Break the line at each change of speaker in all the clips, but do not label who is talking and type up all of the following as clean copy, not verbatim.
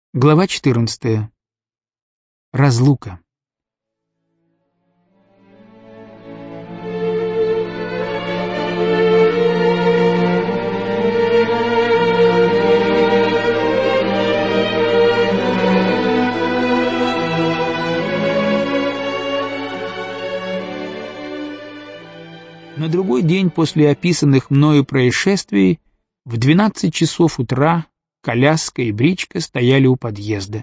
Глава 14. Разлука. На другой день после описанных мною происшествий в 12 часов утра коляска и бричка стояли у подъезда.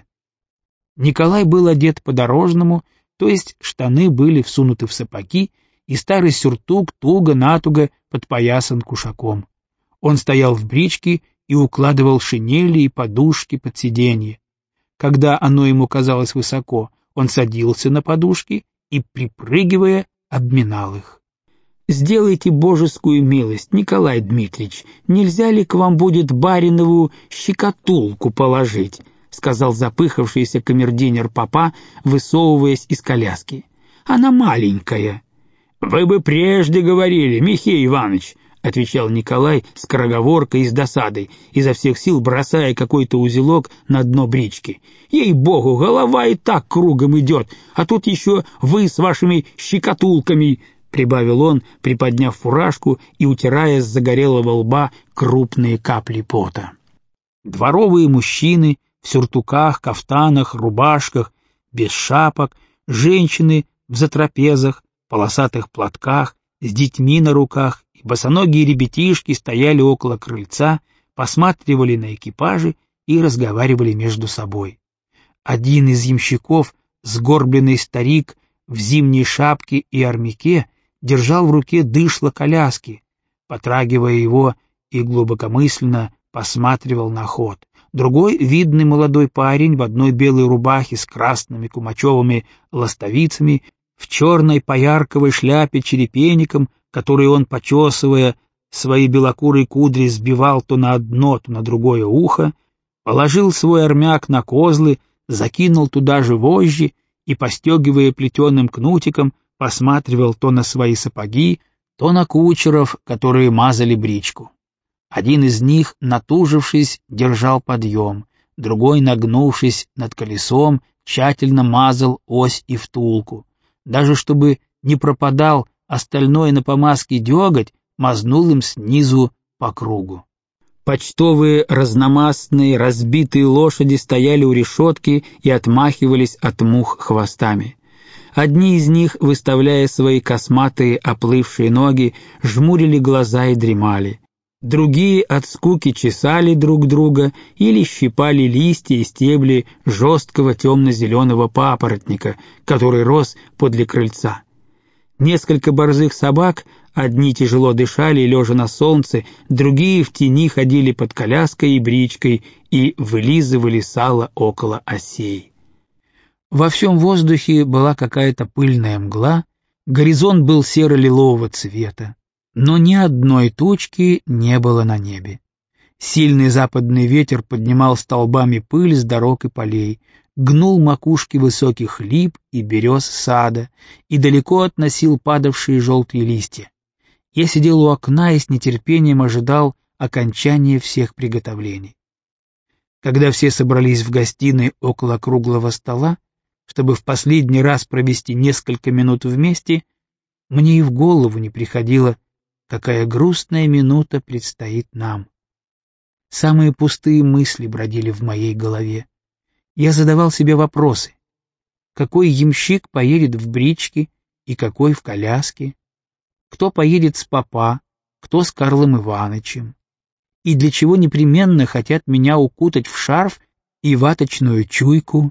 Николай был одет по-дорожному, то есть штаны были всунуты в сапоги, и старый сюртук туго-натуго подпоясан кушаком. Он стоял в бричке и укладывал шинели и подушки под сиденье. Когда оно ему казалось высоко, он садился на подушки и, припрыгивая, обминал их. «Сделайте божескую милость, Николай Дмитриевич, нельзя ли к вам будет баринову щекотулку положить?» — сказал запыхавшийся камердинер Попа, высовываясь из коляски. «Она маленькая». «Вы бы прежде говорили, Михей Иванович», — отвечал Николай скороговоркой и с досадой, изо всех сил бросая какой-то узелок на дно брички. «Ей-богу, голова и так кругом идет, а тут еще вы с вашими щекотулками», — прибавил он, приподняв фуражку и утирая с загорелого лба крупные капли пота. Дворовые мужчины в сюртуках, кафтанах, рубашках, без шапок, женщины в затрапезах, полосатых платках, с детьми на руках и босоногие ребятишки стояли около крыльца, посматривали на экипажи и разговаривали между собой. Один из ямщиков, сгорбленный старик в зимней шапке и армяке, держал в руке дышло коляски, потрагивая его и глубокомысленно посматривал на ход. Другой, видный молодой парень в одной белой рубахе с красными кумачевыми ластовицами, в черной поярковой шляпе черепенником, который он, почесывая свои белокурые кудри, сбивал то на одно, то на другое ухо, положил свой армяк на козлы, закинул туда же вожжи и, постегивая плетеным кнутиком, посматривал то на свои сапоги, то на кучеров, которые мазали бричку. Один из них, натужившись, держал подъем, другой, нагнувшись над колесом, тщательно мазал ось и втулку. Даже чтобы не пропадал остальное на помазке деготь, мазнул им снизу по кругу. Почтовые разномастные разбитые лошади стояли у решетки и отмахивались от мух хвостами. Одни из них, выставляя свои косматые оплывшие ноги, жмурили глаза и дремали. Другие от скуки чесали друг друга или щипали листья и стебли жесткого темно-зеленого папоротника, который рос подле крыльца. Несколько борзых собак, одни тяжело дышали, лежа на солнце, другие в тени ходили под коляской и бричкой и вылизывали сало около осей. Во всем воздухе была какая-то пыльная мгла, горизонт был серо-лилового цвета, но ни одной тучки не было на небе. Сильный западный ветер поднимал столбами пыль с дорог и полей, гнул макушки высоких лип и берез сада и далеко относил падавшие желтые листья. Я сидел у окна и с нетерпением ожидал окончания всех приготовлений. Когда все собрались в гостиной около круглого стола, чтобы в последний раз провести несколько минут вместе, мне и в голову не приходило, какая грустная минута предстоит нам. Самые пустые мысли бродили в моей голове. Я задавал себе вопросы. Какой ямщик поедет в бричке и какой в коляске? Кто поедет с Попа, кто с Карлом Иванычем? И для чего непременно хотят меня укутать в шарф и ваточную чуйку?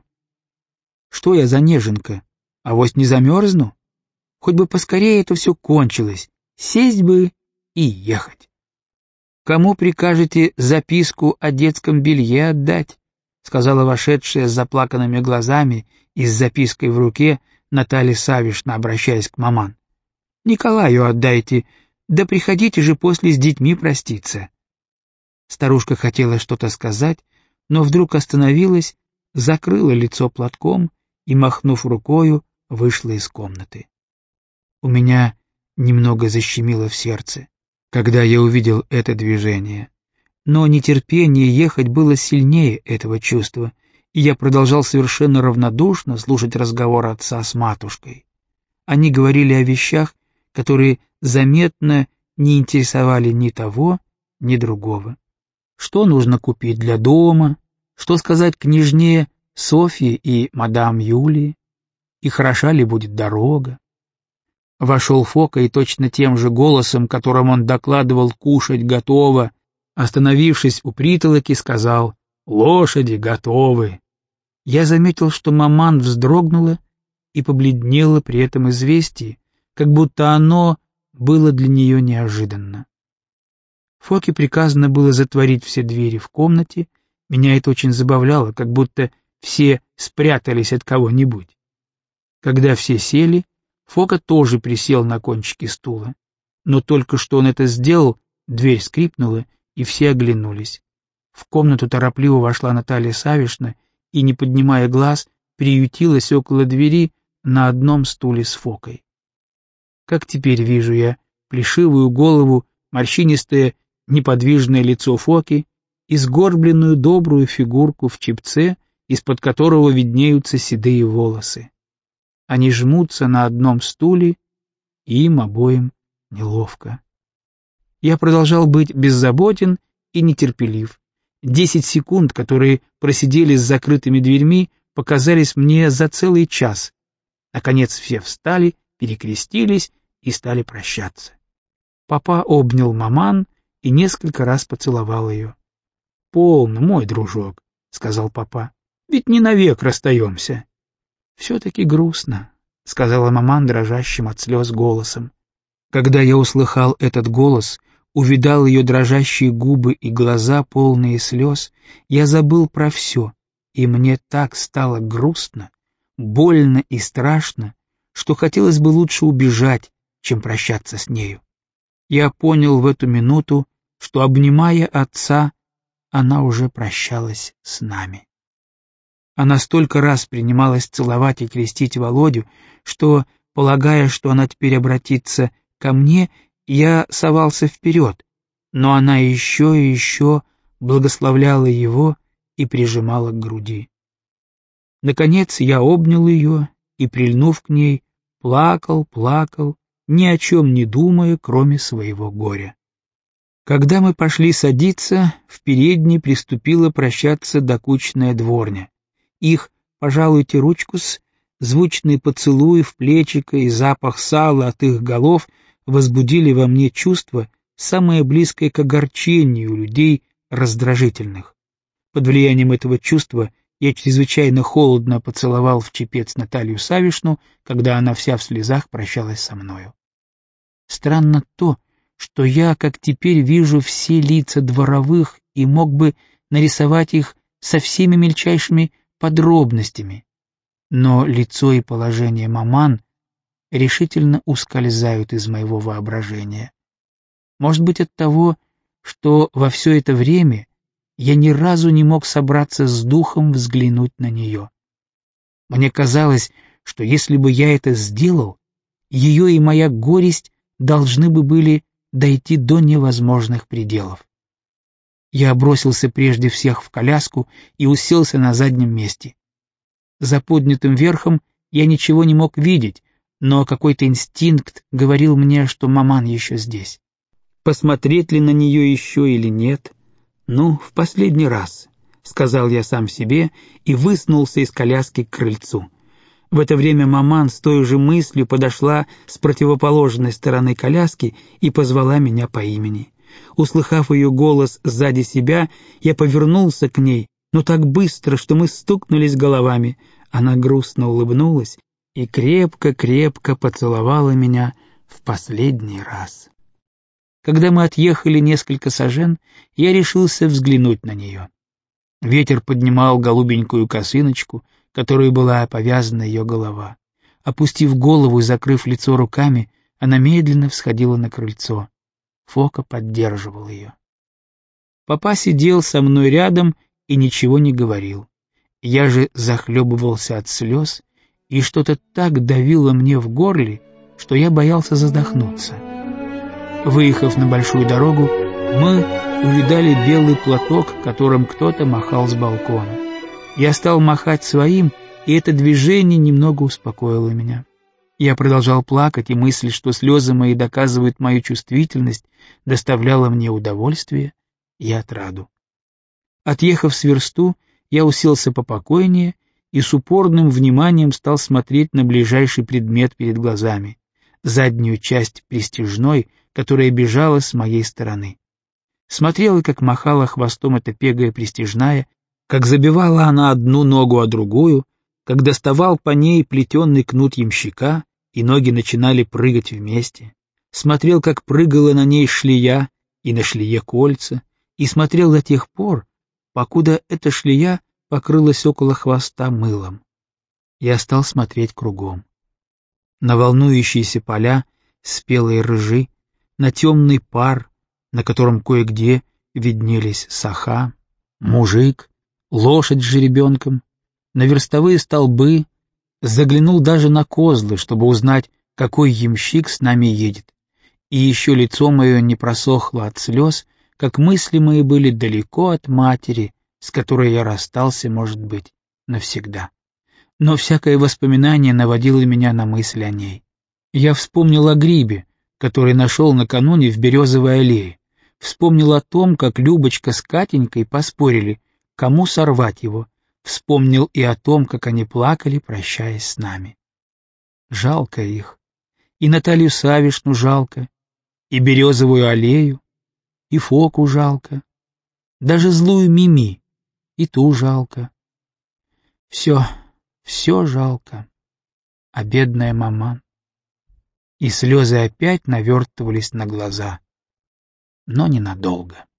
Что я за неженка? Авось не замерзну? Хоть бы поскорее это все кончилось, сесть бы и ехать. «Кому прикажете записку о детском белье отдать?» — сказала вошедшая с заплаканными глазами и с запиской в руке Наталья Савишна, обращаясь к маман. «Николаю отдайте, да приходите же после с детьми проститься». Старушка хотела что-то сказать, но вдруг остановилась, закрыла лицо платком и, махнув рукою, вышла из комнаты. У меня немного защемило в сердце, когда я увидел это движение, но нетерпение ехать было сильнее этого чувства, и я продолжал совершенно равнодушно слушать разговор отца с матушкой. Они говорили о вещах, которые заметно не интересовали ни того, ни другого. Что нужно купить для дома, что сказать княжне Софье и мадам Юлии, и хороша ли будет дорога. Вошел Фока и точно тем же голосом, которым он докладывал «кушать готово», остановившись у притолоки, сказал «лошади готовы». Я заметил, что маман вздрогнула и побледнела при этом известии, как будто оно было для нее неожиданно. Фоке приказано было затворить все двери в комнате, меня это очень забавляло, как будто все спрятались от кого-нибудь. Когда все сели, Фока тоже присел на кончике стула, но только что он это сделал, дверь скрипнула, и все оглянулись. В комнату торопливо вошла Наталья Савишна и, не поднимая глаз, приютилась около двери на одном стуле с Фокой. Как теперь вижу я плешивую голову, морщинистое неподвижное лицо Фоки и сгорбленную добрую фигурку в чепце, из-под которого виднеются седые волосы. Они жмутся на одном стуле, и им обоим неловко. Я продолжал быть беззаботен и нетерпелив. 10 секунд, которые просидели с закрытыми дверьми, показались мне за целый час. Наконец все встали, перекрестились и стали прощаться. Папа обнял маман и несколько раз поцеловал ее. — Полно, мой дружок, — сказал папа, — ведь не навек расстаемся. — Все-таки грустно, — сказала маман дрожащим от слез голосом. Когда я услыхал этот голос, увидал ее дрожащие губы и глаза, полные слез, я забыл про все, и мне так стало грустно, больно и страшно, что хотелось бы лучше убежать, чем прощаться с нею. Я понял в эту минуту, что, обнимая отца, она уже прощалась с нами. Она столько раз принималась целовать и крестить Володю, что, полагая, что она теперь обратится ко мне, я совался вперед, но она еще и еще благословляла его и прижимала к груди. Наконец я обнял ее и, прильнув к ней, плакал, ни о чем не думая, кроме своего горя. Когда мы пошли садиться, в передней приступила прощаться докучная дворня. Их «пожалуйте ручку-с», звучные поцелуи в плечико и запах сала от их голов возбудили во мне чувство, самое близкое к огорчению людей раздражительных. Под влиянием этого чувства я чрезвычайно холодно поцеловал в чепец Наталью Савишну, когда она вся в слезах прощалась со мною. Странно то, что я, как теперь, вижу все лица дворовых и мог бы нарисовать их со всеми мельчайшими подробностями, но лицо и положение маман решительно ускользают из моего воображения. Может быть, от того, что во все это время я ни разу не мог собраться с духом взглянуть на нее. Мне казалось, что если бы я это сделал, ее и моя горесть должны бы были дойти до невозможных пределов. Я бросился прежде всех в коляску и уселся на заднем месте. За поднятым верхом я ничего не мог видеть, но какой-то инстинкт говорил мне, что маман еще здесь. Посмотреть ли на нее еще или нет? Ну, в последний раз, — сказал я сам себе и высунулся из коляски к крыльцу. В это время маман с той же мыслью подошла с противоположной стороны коляски и позвала меня по имени. Услыхав ее голос сзади себя, я повернулся к ней, но так быстро, что мы стукнулись головами. Она грустно улыбнулась и крепко-крепко поцеловала меня в последний раз. Когда мы отъехали несколько сажен, я решился взглянуть на нее. Ветер поднимал голубенькую косыночку, которой была повязана ее голова. Опустив голову и закрыв лицо руками, она медленно всходила на крыльцо. Фока поддерживал ее. Папа сидел со мной рядом и ничего не говорил. Я же захлебывался от слез, и что-то так давило мне в горле, что я боялся задохнуться. Выехав на большую дорогу, мы увидали белый платок, которым кто-то махал с балкона. Я стал махать своим, и это движение немного успокоило меня. Я продолжал плакать, и мысль, что слезы мои доказывают мою чувствительность, доставляла мне удовольствие и отраду. Отъехав с версту, я уселся попокойнее и с упорным вниманием стал смотреть на ближайший предмет перед глазами, заднюю часть пристяжной, которая бежала с моей стороны. Смотрел, как махала хвостом эта пегая пристяжная, как забивала она одну ногу о другую, как доставал по ней плетеный кнут ямщика, и ноги начинали прыгать вместе. Смотрел, как прыгала на ней шлея, и на шлее кольца, и смотрел до тех пор, покуда эта шлея покрылась около хвоста мылом. Я стал смотреть кругом. На волнующиеся поля, спелые ржи, на темный пар, на котором кое-где виднелись саха, мужик, лошадь с жеребенком, на верстовые столбы, заглянул даже на козлы, чтобы узнать, какой ямщик с нами едет. И еще лицо мое не просохло от слез, как мысли мои были далеко от матери, с которой я расстался, может быть, навсегда. Но всякое воспоминание наводило меня на мысль о ней. Я вспомнил о грибе, который нашел накануне в березовой аллее, вспомнил о том, как Любочка с Катенькой поспорили, кому сорвать его, вспомнил и о том, как они плакали, прощаясь с нами. Жалко их. И Наталью Савишну жалко, и березовую аллею, и Фоку жалко, даже злую Мими, и ту жалко. Все жалко, а бедная мама. И слезы опять навертывались на глаза, но ненадолго.